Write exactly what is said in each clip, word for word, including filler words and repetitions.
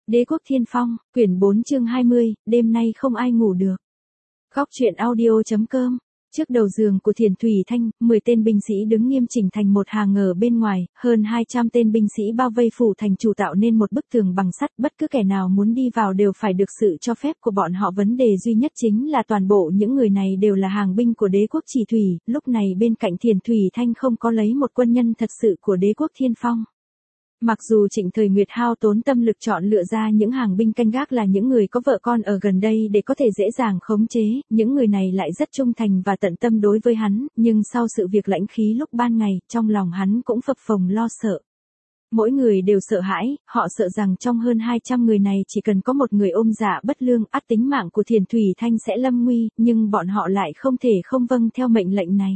Đế quốc Thiên Phong, quyển bốn chương hai mươi, đêm nay không ai ngủ được. Góc truyện audio.com. Trước đầu giường của Thiền Thủy Thanh, mười tên binh sĩ đứng nghiêm chỉnh thành một hàng ở bên ngoài, hơn hai trăm tên binh sĩ bao vây phủ thành chủ tạo nên một bức tường bằng sắt, bất cứ kẻ nào muốn đi vào đều phải được sự cho phép của bọn họ. Vấn đề duy nhất chính là toàn bộ những người này đều là hàng binh của đế quốc Chỉ Thủy, lúc này bên cạnh Thiền Thủy Thanh không có lấy một quân nhân thật sự của đế quốc Thiên Phong. Mặc dù Trịnh Thời Nguyệt hao tốn tâm lực chọn lựa ra những hàng binh canh gác là những người có vợ con ở gần đây để có thể dễ dàng khống chế, những người này lại rất trung thành và tận tâm đối với hắn, nhưng sau sự việc lãnh khí lúc ban ngày, trong lòng hắn cũng phập phồng lo sợ. Mỗi người đều sợ hãi, họ sợ rằng trong hơn hai trăm người này chỉ cần có một người ôm dạ bất lương, ắt tính mạng của Thiền Thủy Thanh sẽ lâm nguy, nhưng bọn họ lại không thể không vâng theo mệnh lệnh này.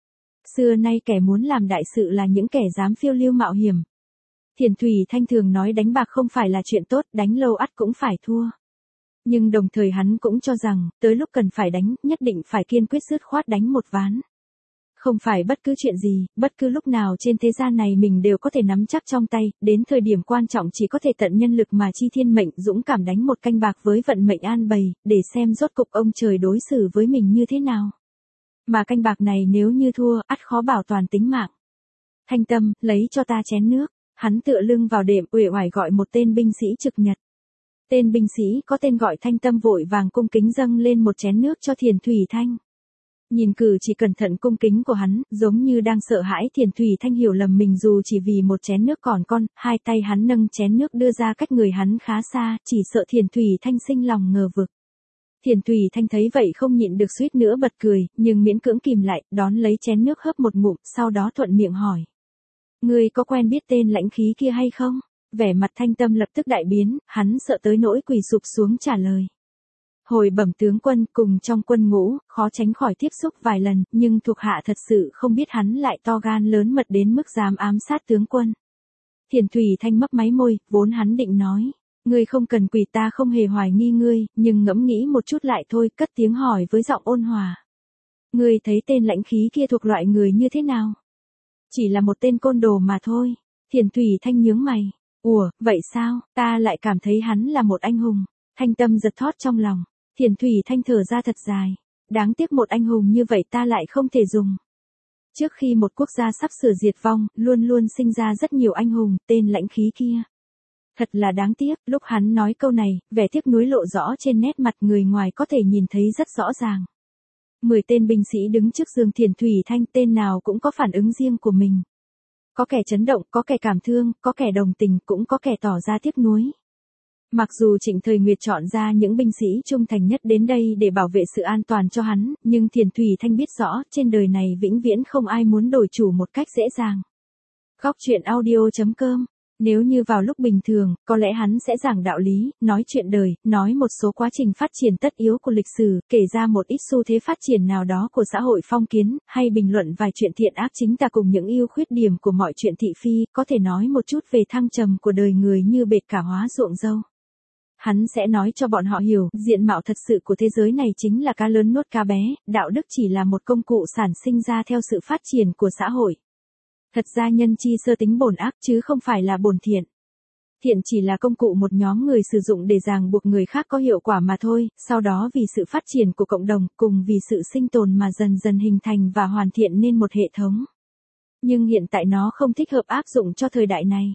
Xưa nay kẻ muốn làm đại sự là những kẻ dám phiêu lưu mạo hiểm. Thiền Thủy Thanh thường nói đánh bạc không phải là chuyện tốt, đánh lâu ắt cũng phải thua. Nhưng đồng thời hắn cũng cho rằng, tới lúc cần phải đánh, nhất định phải kiên quyết dứt khoát đánh một ván. Không phải bất cứ chuyện gì, bất cứ lúc nào trên thế gian này mình đều có thể nắm chắc trong tay, đến thời điểm quan trọng chỉ có thể tận nhân lực mà chi thiên mệnh, dũng cảm đánh một canh bạc với vận mệnh an bày, để xem rốt cục ông trời đối xử với mình như thế nào. Mà canh bạc này nếu như thua, ắt khó bảo toàn tính mạng. Thanh Tâm, lấy cho ta chén nước. Hắn tựa lưng vào đệm uể oải gọi một tên binh sĩ trực nhật. Tên binh sĩ có tên gọi Thanh Tâm vội vàng cung kính dâng lên một chén nước cho Thiền Thủy Thanh. Nhìn cử chỉ cẩn thận cung kính của hắn, giống như đang sợ hãi Thiền Thủy Thanh hiểu lầm mình dù chỉ vì một chén nước còn con, hai tay hắn nâng chén nước đưa ra cách người hắn khá xa, chỉ sợ Thiền Thủy Thanh sinh lòng ngờ vực. Thiền Thủy Thanh thấy vậy không nhịn được suýt nữa bật cười, nhưng miễn cưỡng kìm lại, đón lấy chén nước hớp một ngụm, sau đó thuận miệng hỏi. Ngươi có quen biết tên lãnh khí kia hay không? Vẻ mặt Thanh Tâm lập tức đại biến, hắn sợ tới nỗi quỳ sụp xuống trả lời. Hồi bẩm tướng quân, cùng trong quân ngũ, khó tránh khỏi tiếp xúc vài lần, nhưng thuộc hạ thật sự không biết hắn lại to gan lớn mật đến mức dám ám sát tướng quân. Thiền Thủy Thanh mấp máy môi, vốn hắn định nói. Ngươi không cần quỳ, ta không hề hoài nghi ngươi, nhưng ngẫm nghĩ một chút lại thôi, cất tiếng hỏi với giọng ôn hòa. Ngươi thấy tên lãnh khí kia thuộc loại người như thế nào? Chỉ là một tên côn đồ mà thôi. Thiền Thủy Thanh nhướng mày. Ủa, vậy sao, ta lại cảm thấy hắn là một anh hùng. Thanh Tâm giật thót trong lòng. Thiền Thủy Thanh thở ra thật dài. Đáng tiếc một anh hùng như vậy ta lại không thể dùng. Trước khi một quốc gia sắp sửa diệt vong, luôn luôn sinh ra rất nhiều anh hùng, tên lãnh khí kia. Thật là đáng tiếc, lúc hắn nói câu này, vẻ tiếc nuối lộ rõ trên nét mặt, người ngoài có thể nhìn thấy rất rõ ràng. Mười tên binh sĩ đứng trước giường Thiền Thủy Thanh, tên nào cũng có phản ứng riêng của mình. Có kẻ chấn động, có kẻ cảm thương, có kẻ đồng tình, cũng có kẻ tỏ ra tiếc nuối. Mặc dù Trịnh Thời Nguyệt chọn ra những binh sĩ trung thành nhất đến đây để bảo vệ sự an toàn cho hắn, nhưng Thiền Thủy Thanh biết rõ, trên đời này vĩnh viễn không ai muốn đổi chủ một cách dễ dàng. Góc truyện audio.com. Nếu như vào lúc bình thường, có lẽ hắn sẽ giảng đạo lý, nói chuyện đời, nói một số quá trình phát triển tất yếu của lịch sử, kể ra một ít xu thế phát triển nào đó của xã hội phong kiến, hay bình luận vài chuyện thiện ác chính tà cùng những ưu khuyết điểm của mọi chuyện thị phi, có thể nói một chút về thăng trầm của đời người như bệt cả hóa ruộng dâu. Hắn sẽ nói cho bọn họ hiểu, diện mạo thật sự của thế giới này chính là cá lớn nuốt cá bé, đạo đức chỉ là một công cụ sản sinh ra theo sự phát triển của xã hội. Thật ra nhân chi sơ tính bổn ác chứ không phải là bổn thiện. Thiện chỉ là công cụ một nhóm người sử dụng để ràng buộc người khác có hiệu quả mà thôi, sau đó vì sự phát triển của cộng đồng, cùng vì sự sinh tồn mà dần dần hình thành và hoàn thiện nên một hệ thống. Nhưng hiện tại nó không thích hợp áp dụng cho thời đại này.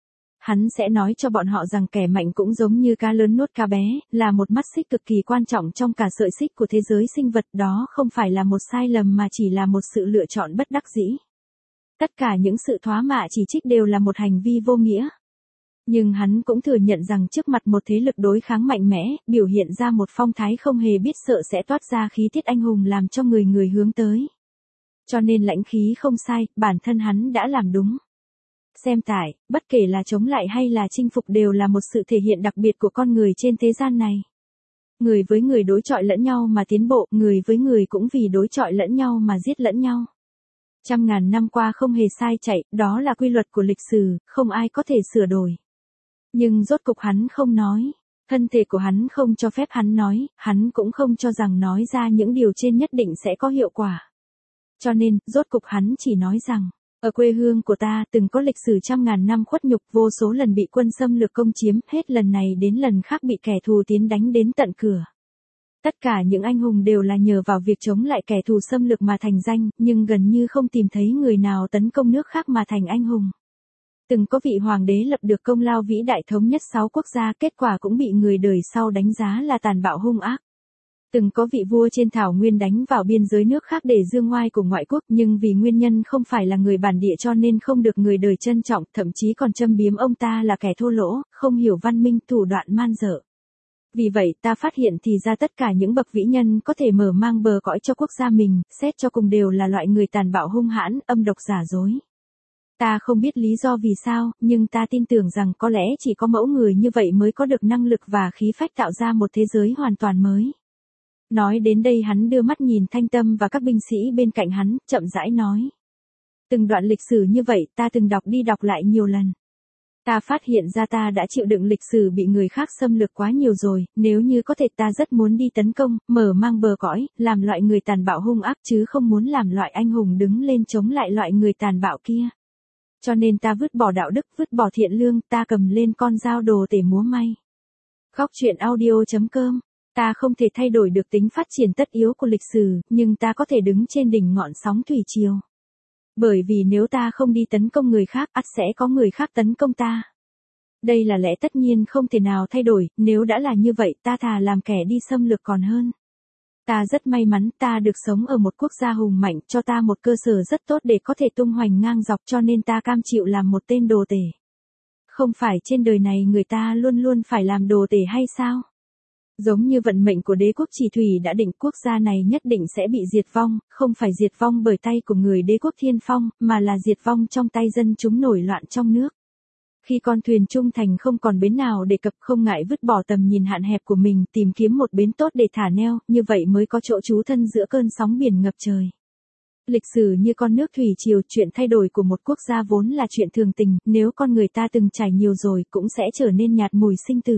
Hắn sẽ nói cho bọn họ rằng kẻ mạnh cũng giống như cá lớn nuốt cá bé, là một mắt xích cực kỳ quan trọng trong cả sợi xích của thế giới sinh vật, đó không phải là một sai lầm mà chỉ là một sự lựa chọn bất đắc dĩ. Tất cả những sự thoá mạ chỉ trích đều là một hành vi vô nghĩa. Nhưng hắn cũng thừa nhận rằng trước mặt một thế lực đối kháng mạnh mẽ, biểu hiện ra một phong thái không hề biết sợ sẽ toát ra khí tiết anh hùng làm cho người người hướng tới. Cho nên lãnh khí không sai, bản thân hắn đã làm đúng. Xem tải, bất kể là chống lại hay là chinh phục đều là một sự thể hiện đặc biệt của con người trên thế gian này. Người với người đối chọi lẫn nhau mà tiến bộ, người với người cũng vì đối chọi lẫn nhau mà giết lẫn nhau. Trăm ngàn năm qua không hề sai chạy, đó là quy luật của lịch sử, không ai có thể sửa đổi. Nhưng rốt cục hắn không nói, thân thể của hắn không cho phép hắn nói, hắn cũng không cho rằng nói ra những điều trên nhất định sẽ có hiệu quả. Cho nên, rốt cục hắn chỉ nói rằng, Ở quê hương của ta từng có lịch sử trăm ngàn năm khuất nhục, vô số lần bị quân xâm lược công chiếm, hết lần này đến lần khác bị kẻ thù tiến đánh đến tận cửa. Tất cả những anh hùng đều là nhờ vào việc chống lại kẻ thù xâm lược mà thành danh, nhưng gần như không tìm thấy người nào tấn công nước khác mà thành anh hùng. Từng có vị hoàng đế lập được công lao vĩ đại thống nhất sáu quốc gia, kết quả cũng bị người đời sau đánh giá là tàn bạo hung ác. Từng có vị vua trên thảo nguyên đánh vào biên giới nước khác để dương ngoai của ngoại quốc, nhưng vì nguyên nhân không phải là người bản địa cho nên không được người đời trân trọng, thậm chí còn châm biếm ông ta là kẻ thô lỗ, không hiểu văn minh, thủ đoạn man dợ. Vì vậy ta phát hiện thì ra tất cả những bậc vĩ nhân có thể mở mang bờ cõi cho quốc gia mình, xét cho cùng đều là loại người tàn bạo hung hãn, âm độc giả dối. Ta không biết lý do vì sao, nhưng ta tin tưởng rằng có lẽ chỉ có mẫu người như vậy mới có được năng lực và khí phách tạo ra một thế giới hoàn toàn mới. Nói đến đây hắn đưa mắt nhìn Thanh Tâm và các binh sĩ bên cạnh hắn, chậm rãi nói. Từng đoạn lịch sử như vậy ta từng đọc đi đọc lại nhiều lần. Ta phát hiện ra ta đã chịu đựng lịch sử bị người khác xâm lược quá nhiều rồi, nếu như có thể ta rất muốn đi tấn công, mở mang bờ cõi, làm loại người tàn bạo hung ác chứ không muốn làm loại anh hùng đứng lên chống lại loại người tàn bạo kia. Cho nên ta vứt bỏ đạo đức, vứt bỏ thiện lương, ta cầm lên con dao đồ tể múa may. Góc truyện audio chấm com. Ta không thể thay đổi được tính phát triển tất yếu của lịch sử, nhưng ta có thể đứng trên đỉnh ngọn sóng thủy triều. Bởi vì nếu ta không đi tấn công người khác, ắt sẽ có người khác tấn công ta. Đây là lẽ tất nhiên không thể nào thay đổi, nếu đã là như vậy ta thà làm kẻ đi xâm lược còn hơn. Ta rất may mắn ta được sống ở một quốc gia hùng mạnh, cho ta một cơ sở rất tốt để có thể tung hoành ngang dọc, cho nên ta cam chịu làm một tên đồ tể. Không phải trên đời này người ta luôn luôn phải làm đồ tể hay sao? Giống như vận mệnh của đế quốc Chỉ Thủy đã định, quốc gia này nhất định sẽ bị diệt vong, không phải diệt vong bởi tay của người đế quốc Thiên Phong, mà là diệt vong trong tay dân chúng nổi loạn trong nước. Khi con thuyền trung thành không còn bến nào để cập, không ngại vứt bỏ tầm nhìn hạn hẹp của mình, tìm kiếm một bến tốt để thả neo, như vậy mới có chỗ trú thân giữa cơn sóng biển ngập trời. Lịch sử như con nước thủy triều, chuyện thay đổi của một quốc gia vốn là chuyện thường tình, nếu con người ta từng trải nhiều rồi cũng sẽ trở nên nhạt mùi sinh tử.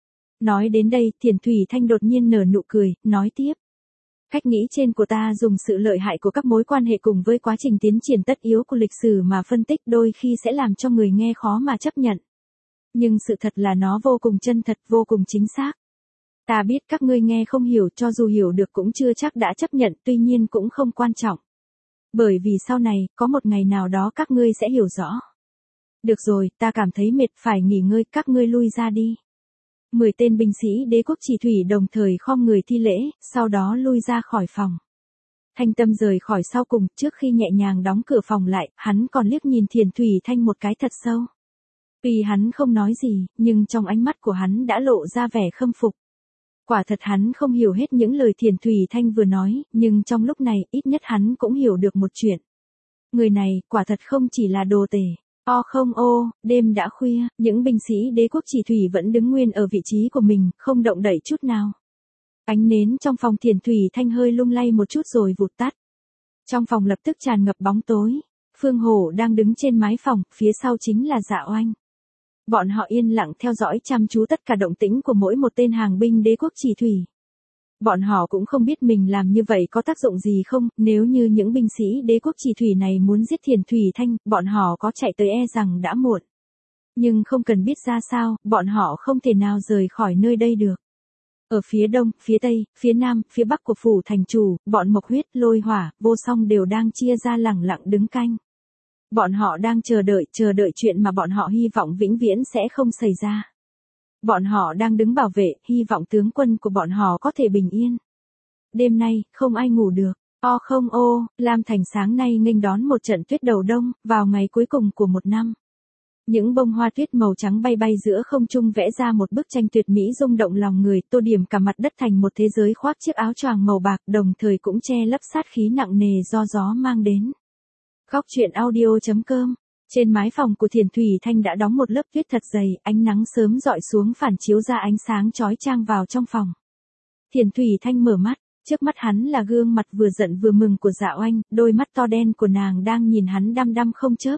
Nói đến đây, Thiền Thủy Thanh đột nhiên nở nụ cười, nói tiếp. Cách nghĩ trên của ta dùng sự lợi hại của các mối quan hệ cùng với quá trình tiến triển tất yếu của lịch sử mà phân tích, đôi khi sẽ làm cho người nghe khó mà chấp nhận. Nhưng sự thật là nó vô cùng chân thật, vô cùng chính xác. Ta biết các ngươi nghe không hiểu, cho dù hiểu được cũng chưa chắc đã chấp nhận, tuy nhiên cũng không quan trọng. Bởi vì sau này, có một ngày nào đó các ngươi sẽ hiểu rõ. Được rồi, ta cảm thấy mệt, phải nghỉ ngơi, các ngươi lui ra đi. Mười tên binh sĩ đế quốc Chỉ Thủy đồng thời khom người thi lễ, sau đó lui ra khỏi phòng. Thanh Tâm rời khỏi sau cùng, trước khi nhẹ nhàng đóng cửa phòng lại, hắn còn liếc nhìn Thiền Thủy Thanh một cái thật sâu. Tuy hắn không nói gì, nhưng trong ánh mắt của hắn đã lộ ra vẻ khâm phục. Quả thật hắn không hiểu hết những lời Thiền Thủy Thanh vừa nói, nhưng trong lúc này, ít nhất hắn cũng hiểu được một chuyện. Người này, quả thật không chỉ là đồ tể. O không ô, đêm đã khuya, những binh sĩ đế quốc Chỉ Thủy vẫn đứng nguyên ở vị trí của mình, không động đậy chút nào. Ánh nến trong phòng Thiền Thủy Thanh hơi lung lay một chút rồi vụt tắt. Trong phòng lập tức tràn ngập bóng tối. Phương Hổ đang đứng trên mái phòng, phía sau chính là Dạ Oanh. Bọn họ yên lặng theo dõi chăm chú tất cả động tĩnh của mỗi một tên hàng binh đế quốc Chỉ Thủy. Bọn họ cũng không biết mình làm như vậy có tác dụng gì không, nếu như những binh sĩ đế quốc Chỉ Thủy này muốn giết Thiền Thủy Thanh, bọn họ có chạy tới e rằng đã muộn. Nhưng không cần biết ra sao, bọn họ không thể nào rời khỏi nơi đây được. Ở phía đông, phía tây, phía nam, phía bắc của phủ thành chủ, bọn Mộc Huyết, Lôi Hỏa, Vô Song đều đang chia ra lẳng lặng đứng canh. Bọn họ đang chờ đợi, chờ đợi chuyện mà bọn họ hy vọng vĩnh viễn sẽ không xảy ra. Bọn họ đang đứng bảo vệ, hy vọng tướng quân của bọn họ có thể bình yên. Đêm nay, không ai ngủ được. O không ô, Lam Thành sáng nay nghênh đón một trận tuyết đầu đông, vào ngày cuối cùng của một năm. Những bông hoa tuyết màu trắng bay bay giữa không trung vẽ ra một bức tranh tuyệt mỹ rung động lòng người, tô điểm cả mặt đất thành một thế giới khoác chiếc áo choàng màu bạc, đồng thời cũng che lấp sát khí nặng nề do gió mang đến. Góc truyện audio chấm com. Trên mái phòng của Thiền Thủy Thanh đã đóng một lớp tuyết thật dày, ánh nắng sớm dọi xuống phản chiếu ra ánh sáng chói chang vào trong phòng. Thiền Thủy Thanh mở mắt, trước mắt hắn là gương mặt vừa giận vừa mừng của Dạ Oanh, đôi mắt to đen của nàng đang nhìn hắn đăm đăm không chớp.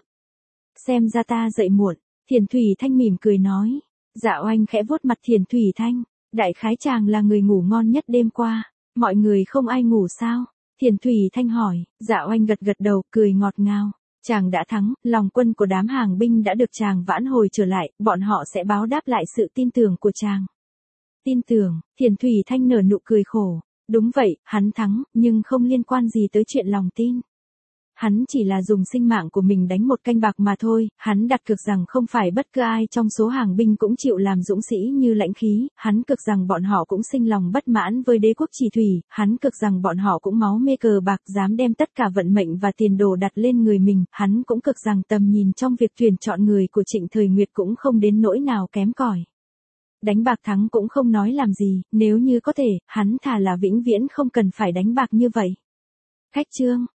Xem ra ta dậy muộn, Thiền Thủy Thanh mỉm cười nói. Dạ Oanh khẽ vuốt mặt Thiền Thủy Thanh, đại khái chàng là người ngủ ngon nhất đêm qua, mọi người không ai ngủ sao? Thiền Thủy Thanh hỏi. Dạ Oanh gật gật đầu, cười ngọt ngào. Chàng đã thắng, lòng quân của đám hàng binh đã được chàng vãn hồi trở lại, bọn họ sẽ báo đáp lại sự tin tưởng của chàng. Tin tưởng, Thiền Thủy Thanh nở nụ cười khổ. Đúng vậy, hắn thắng, nhưng không liên quan gì tới chuyện lòng tin. Hắn chỉ là dùng sinh mạng của mình đánh một canh bạc mà thôi, hắn đặt cược rằng không phải bất cứ ai trong số hàng binh cũng chịu làm dũng sĩ như Lãnh Khí, hắn cược rằng bọn họ cũng sinh lòng bất mãn với đế quốc Chỉ Thủy, hắn cược rằng bọn họ cũng máu mê cờ bạc dám đem tất cả vận mệnh và tiền đồ đặt lên người mình, hắn cũng cược rằng tầm nhìn trong việc tuyển chọn người của Trịnh Thời Nguyệt cũng không đến nỗi nào kém cỏi. Đánh bạc thắng cũng không nói làm gì, nếu như có thể, hắn thà là vĩnh viễn không cần phải đánh bạc như vậy. Khách chương